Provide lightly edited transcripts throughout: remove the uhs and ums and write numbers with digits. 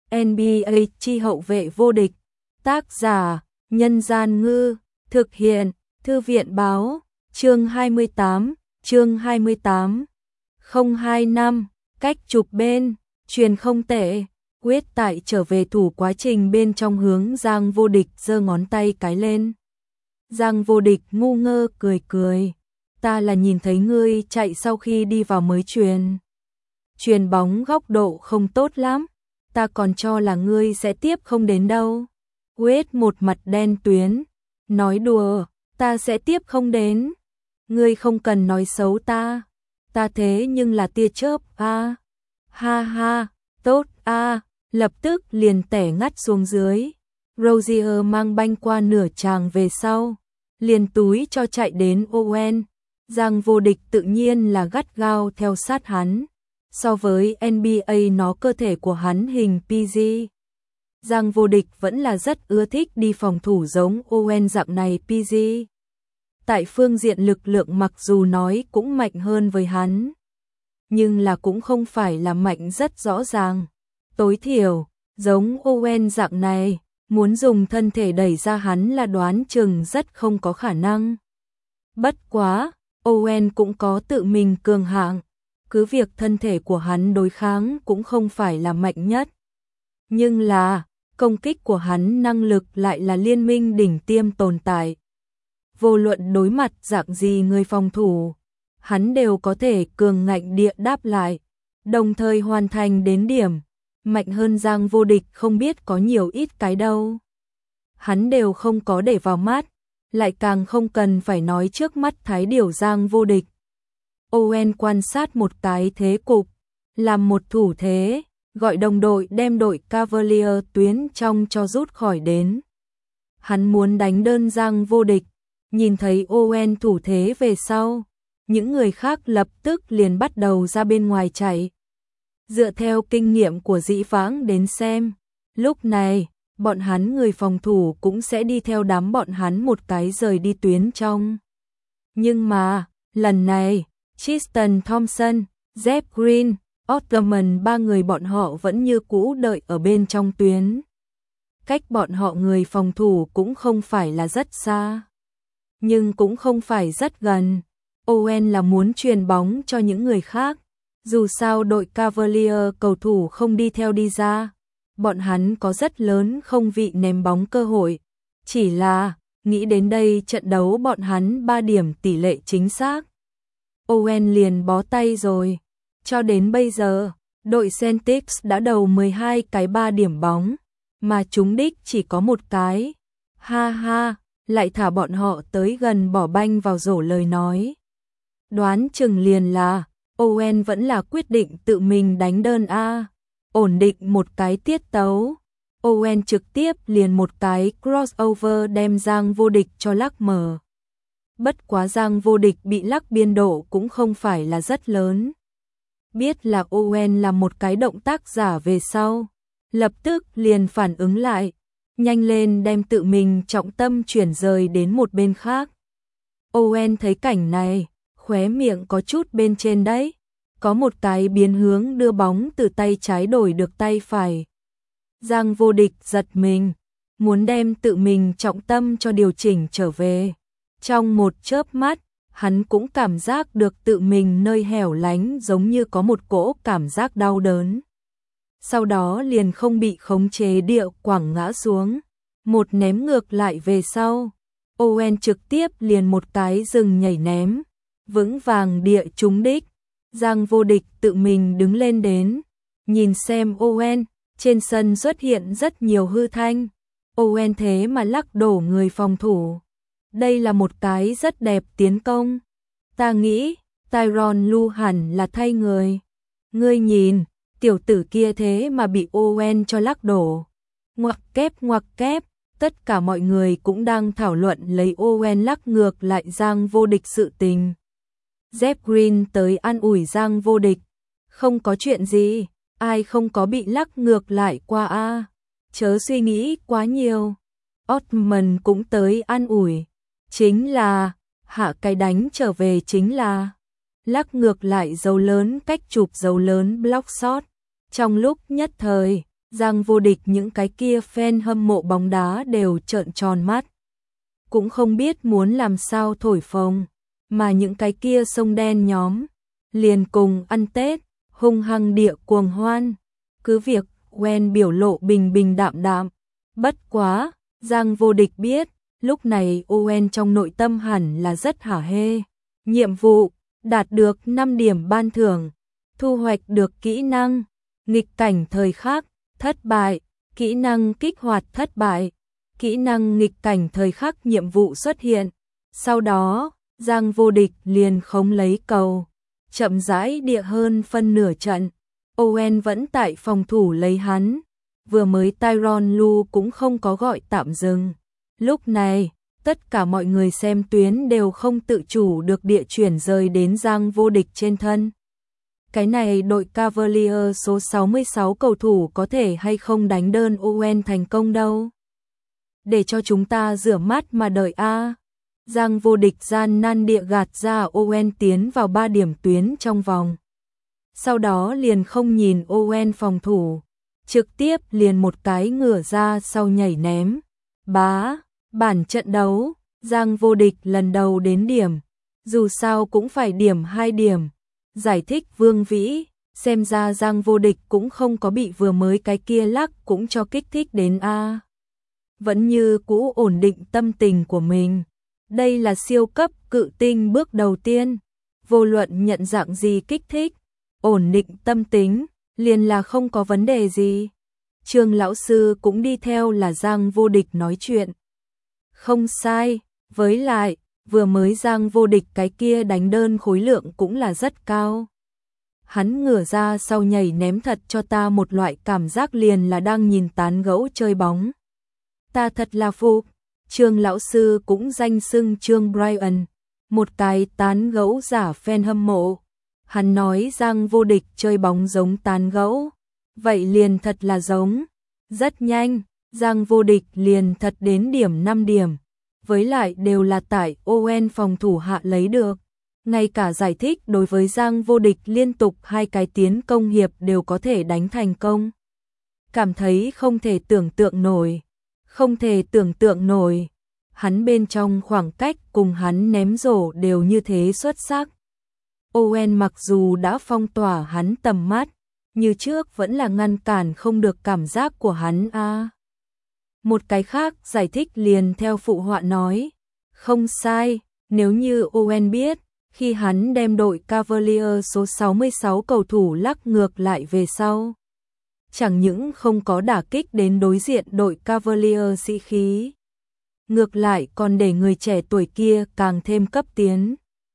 NBA chi hậu vệ vô địch. Tác giả: Nhân Gian Ngư. Thực hiện: Thư viện Báo. Chương 28. 025. Cách chụp bên. Truyền không tệ. Quyết tại trở về thủ quá trình bên trong hướng Giang Vô Địch giơ ngón tay cái lên. Giang Vô Địch ngu ngơ cười cười. Ta là nhìn thấy ngươi chạy sau khi đi vào mới truyền. Chuyền bóng góc độ không tốt lắm. Ta còn cho là ngươi sẽ tiếp không đến đâu. Quyết một mặt đen tuyến. Nói đùa, ta sẽ tiếp không đến. Ngươi không cần nói xấu ta. Ta thế nhưng là tia chớp a. Ha ha, tốt a. Lập tức liền tẻ ngắt xuống dưới. Rozier mang banh qua nửa tràng về sau. Liền túi cho chạy đến Owen. Giang Vô Địch tự nhiên là gắt gao theo sát hắn. So với NBA nó cơ thể của hắn hình PG. Giang Vô Địch vẫn là rất ưa thích đi phòng thủ giống Owen dạng này PG. Tại phương diện lực lượng mặc dù nói cũng mạnh hơn với hắn. Nhưng là cũng không phải là mạnh rất rõ ràng. Tối thiểu, giống Owen dạng này, muốn dùng thân thể đẩy ra hắn là đoán chừng rất không có khả năng. Bất quá, Owen cũng có tự mình cường hạng. Cứ việc thân thể của hắn đối kháng cũng không phải là mạnh nhất. Nhưng là, công kích của hắn năng lực lại là liên minh đỉnh tiêm tồn tại. Vô luận đối mặt dạng gì người phòng thủ, hắn đều có thể cường ngạnh địa đáp lại, đồng thời hoàn thành đến điểm. Mạnh hơn Giang Vô Địch không biết có nhiều ít cái đâu. Hắn đều không có để vào mắt, lại càng không cần phải nói trước mắt thái điểu Giang Vô Địch. Owen quan sát một cái thế cục, làm một thủ thế, gọi đồng đội đem đội Cavalier tuyến trong cho rút khỏi đến. Hắn muốn đánh đơn Giang Vô Địch, nhìn thấy Owen thủ thế về sau, những người khác lập tức liền bắt đầu ra bên ngoài chạy. Dựa theo kinh nghiệm của dĩ vãng đến xem, lúc này, bọn hắn người phòng thủ cũng sẽ đi theo đám bọn hắn một cái rời đi tuyến trong. Nhưng mà, lần này, Tristan Thompson, Jeff Green, Ottoman ba người bọn họ vẫn như cũ đợi ở bên trong tuyến. Cách bọn họ người phòng thủ cũng không phải là rất xa, nhưng cũng không phải rất gần. Owen là muốn truyền bóng cho những người khác. Dù sao đội Cavalier cầu thủ không đi theo đi ra, bọn hắn có rất lớn không vị ném bóng cơ hội. Chỉ là, nghĩ đến đây trận đấu bọn hắn 3 điểm tỷ lệ chính xác. Owen liền bó tay rồi. Cho đến bây giờ, đội Celtics đã đầu 12 cái 3 điểm bóng, mà trúng đích chỉ có một cái. Ha ha, lại thả bọn họ tới gần bỏ banh vào rổ lời nói. Đoán chừng liền là Owen vẫn là quyết định tự mình đánh đơn A, ổn định một cái tiết tấu. Owen trực tiếp liền một cái crossover đem Giang Vô Địch cho lắc mở. Bất quá Giang Vô Địch bị lắc biên độ cũng không phải là rất lớn. Biết là Owen là một cái động tác giả về sau, lập tức liền phản ứng lại, nhanh lên đem tự mình trọng tâm chuyển rời đến một bên khác. Owen thấy cảnh này, khóe miệng có chút bên trên đấy, có một cái biến hướng đưa bóng từ tay trái đổi được tay phải. Giang Vô Địch giật mình, muốn đem tự mình trọng tâm cho điều chỉnh trở về. Trong một chớp mắt, hắn cũng cảm giác được tự mình nơi hẻo lánh giống như có một cỗ cảm giác đau đớn. Sau đó liền không bị khống chế địa quẳng ngã xuống, một ném ngược lại về sau. Owen trực tiếp liền một cái dừng nhảy ném, vững vàng địa trúng đích. Giang Vô Địch tự mình đứng lên đến, nhìn xem Owen, trên sân xuất hiện rất nhiều hư thanh. Owen thế mà lắc đổ người phòng thủ. Đây là một cái rất đẹp tiến công. Ta nghĩ, Tyronn Lue hẳn là thay người. Ngươi nhìn, tiểu tử kia thế mà bị Owen cho lắc đổ. Ngoặc kép, tất cả mọi người cũng đang thảo luận lấy Owen lắc ngược lại Giang Vô Địch sự tình. Jeff Green tới an ủi Giang Vô Địch. Không có chuyện gì, ai không có bị lắc ngược lại qua a, chớ suy nghĩ quá nhiều. Ottoman cũng tới an ủi. Chính là, hạ cái đánh trở về chính là, lắc ngược lại dấu lớn cách chụp dấu lớn block shot. Trong lúc nhất thời, Giang Vô Địch những cái kia fan hâm mộ bóng đá đều trợn tròn mắt. Cũng không biết muốn làm sao thổi phồng, mà những cái kia sông đen nhóm liền cùng ăn Tết, hung hăng địa cuồng hoan. Cứ việc Owen biểu lộ bình bình đạm đạm, bất quá, Giang Vô Địch biết, lúc này Owen trong nội tâm hẳn là rất hả hê. Nhiệm vụ, đạt được 5 điểm ban thưởng, thu hoạch được kỹ năng, nghịch cảnh thời khắc, thất bại, kỹ năng kích hoạt thất bại, kỹ năng nghịch cảnh thời khắc nhiệm vụ xuất hiện. Sau đó, Giang Vô Địch liền khống lấy cầu, chậm rãi địa hơn phân nửa trận. Owen vẫn tại phòng thủ lấy hắn, vừa mới Tyrone Lu cũng không có gọi tạm dừng. Lúc này, tất cả mọi người xem tuyến đều không tự chủ được địa chuyển rời đến Giang Vô Địch trên thân. Cái này đội Cavalier số 66 cầu thủ có thể hay không đánh đơn Owen thành công đâu. Để cho chúng ta rửa mắt mà đợi a. Giang Vô Địch gian nan địa gạt ra Owen tiến vào 3 điểm tuyến trong vòng. Sau đó liền không nhìn Owen phòng thủ, trực tiếp liền một cái ngửa ra sau nhảy ném. Bản trận đấu, Giang Vô Địch lần đầu đến điểm, dù sao cũng phải điểm 2 điểm. Giải thích Vương Vĩ, xem ra Giang Vô Địch cũng không có bị vừa mới cái kia lắc cũng cho kích thích đến a. Vẫn như cũ ổn định tâm tình của mình. Đây là siêu cấp cự tinh bước đầu tiên, vô luận nhận dạng gì kích thích, ổn định tâm tính, liền là không có vấn đề gì. Trương lão sư cũng đi theo là Giang Vô Địch nói chuyện. Không sai, với lại, vừa mới Giang Vô Địch cái kia đánh đơn khối lượng cũng là rất cao. Hắn ngửa ra sau nhảy ném thật cho ta một loại cảm giác liền là đang nhìn tán gẫu chơi bóng. Ta thật là phục. Trương lão sư cũng danh xưng Trương Brian, một cái tán gẫu giả fan hâm mộ. Hắn nói Giang Vô Địch chơi bóng giống tán gẫu, vậy liền thật là giống. Rất nhanh, Giang Vô Địch liền thật đến điểm 5 điểm, với lại đều là tại Owen phòng thủ hạ lấy được. Ngay cả giải thích đối với Giang Vô Địch liên tục 2 cái tiến công hiệp đều có thể đánh thành công. Cảm thấy không thể tưởng tượng nổi. Không thể tưởng tượng nổi, hắn bên trong khoảng cách cùng hắn ném rổ đều như thế xuất sắc. Owen mặc dù đã phong tỏa hắn tầm mắt, như trước vẫn là ngăn cản không được cảm giác của hắn a. Một cái khác giải thích liền theo phụ họa nói, không sai, nếu như Owen biết, khi hắn đem đội Cavalier số 66 cầu thủ lắc ngược lại về sau. Chẳng những không có đả kích đến đối diện đội Cavalier sĩ khí, ngược lại còn để người trẻ tuổi kia càng thêm cấp tiến.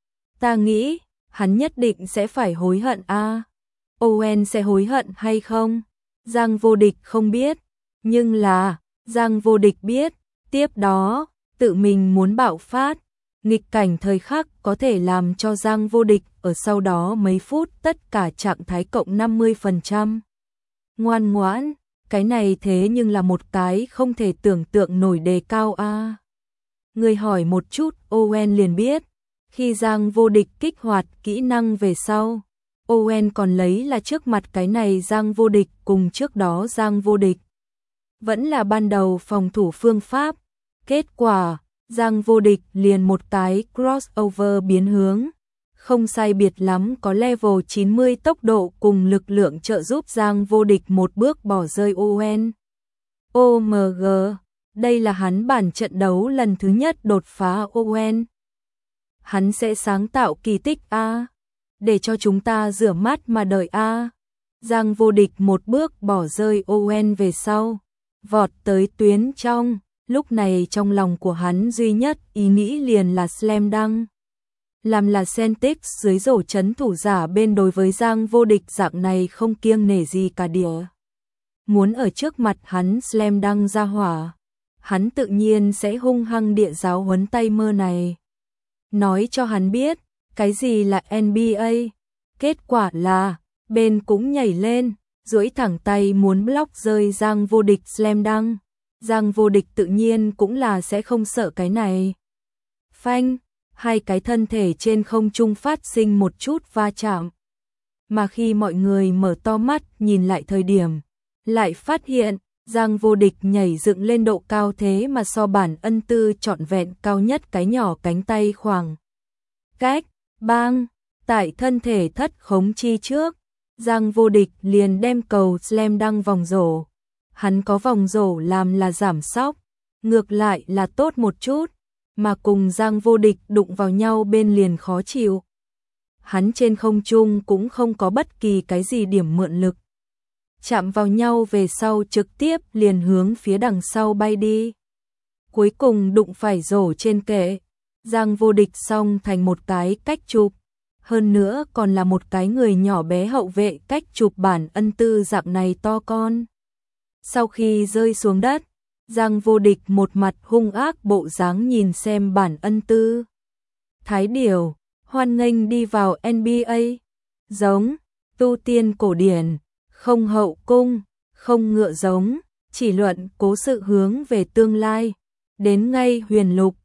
Ta nghĩ, hắn nhất định sẽ phải hối hận a. Owen sẽ hối hận hay không? Giang Vô Địch không biết, nhưng là, Giang Vô Địch biết, tiếp đó, tự mình muốn bạo phát, nghịch cảnh thời khắc có thể làm cho Giang Vô Địch ở sau đó mấy phút tất cả trạng thái cộng 50%. Ngoan ngoãn, cái này thế nhưng là một cái không thể tưởng tượng nổi đề cao a. Người hỏi một chút Owen liền biết, khi Giang Vô Địch kích hoạt kỹ năng về sau, Owen còn lấy là trước mặt cái này Giang Vô Địch cùng trước đó Giang Vô Địch. Vẫn là ban đầu phòng thủ phương pháp, kết quả, Giang Vô Địch liền một cái crossover biến hướng. Không sai biệt lắm có level 90 tốc độ cùng lực lượng trợ giúp Giang Vô Địch một bước bỏ rơi Owen. OMG, đây là hắn bản trận đấu lần thứ nhất đột phá Owen. Hắn sẽ sáng tạo kỳ tích a, để cho chúng ta rửa mắt mà đợi a. Giang Vô Địch một bước bỏ rơi Owen về sau, vọt tới tuyến trong, lúc này trong lòng của hắn duy nhất ý nghĩ liền là slam dunk. Làm là Celtics dưới rổ chấn thủ giả bên đối với Giang Vô Địch dạng này không kiêng nể gì cả đỉa. Muốn ở trước mặt hắn slam dunk ra hỏa, hắn tự nhiên sẽ hung hăng địa giáo huấn tay mơ này. Nói cho hắn biết, cái gì là NBA. Kết quả là, bên cũng nhảy lên, duỗi thẳng tay muốn block rơi Giang Vô Địch slam dunk. Giang Vô Địch tự nhiên cũng là sẽ không sợ cái này. Phanh, hai cái thân thể trên không trung phát sinh một chút va chạm. Mà khi mọi người mở to mắt nhìn lại thời điểm, lại phát hiện Giang Vô Địch nhảy dựng lên độ cao thế mà so Bản Ân Tư trọn vẹn cao nhất cái nhỏ cánh tay khoảng cách. Bang, tại thân thể thất khống chi trước, Giang Vô Địch liền đem cầu slam dunk vòng rổ. Hắn có vòng rổ làm là giảm sóc, ngược lại là tốt một chút, mà cùng Giang Vô Địch đụng vào nhau bên liền khó chịu. Hắn trên không trung cũng không có bất kỳ cái gì điểm mượn lực. Chạm vào nhau về sau trực tiếp liền hướng phía đằng sau bay đi. Cuối cùng đụng phải rổ trên kệ, Giang Vô Địch xong thành một cái cách chụp. Hơn nữa còn là một cái người nhỏ bé hậu vệ cách chụp Bản Ân Tư dạng này to con. Sau khi rơi xuống đất, Giang Vô Địch một mặt hung ác bộ dáng nhìn xem Bản Ân Tư. Thái điểu, hoan nghênh đi vào NBA. Giống, tu tiên cổ điển, không hậu cung, không ngựa giống, chỉ luận cố sự hướng về tương lai. Đến ngay huyền lục,